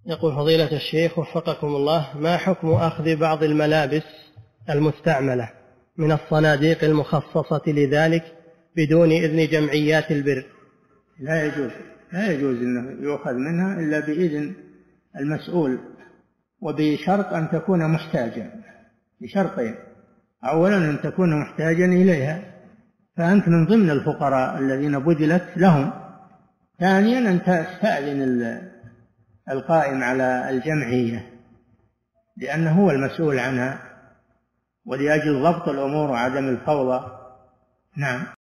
يقول فضيلة الشيخ وفقكم الله، ما حكم أخذ بعض الملابس المستعملة من الصناديق المخصصة لذلك بدون إذن جمعيات البر؟ لا يجوز أنه يؤخذ منها إلا بإذن المسؤول، وبشرط أن تكون محتاجا، بشرطين: أولا أن تكون محتاجا إليها فأنت من ضمن الفقراء الذين بذلت لهم، ثانيا أن تستأذن القائم على الجمعية لأنه هو المسؤول عنها، ولأجل ضبط الأمور وعدم الفوضى. نعم.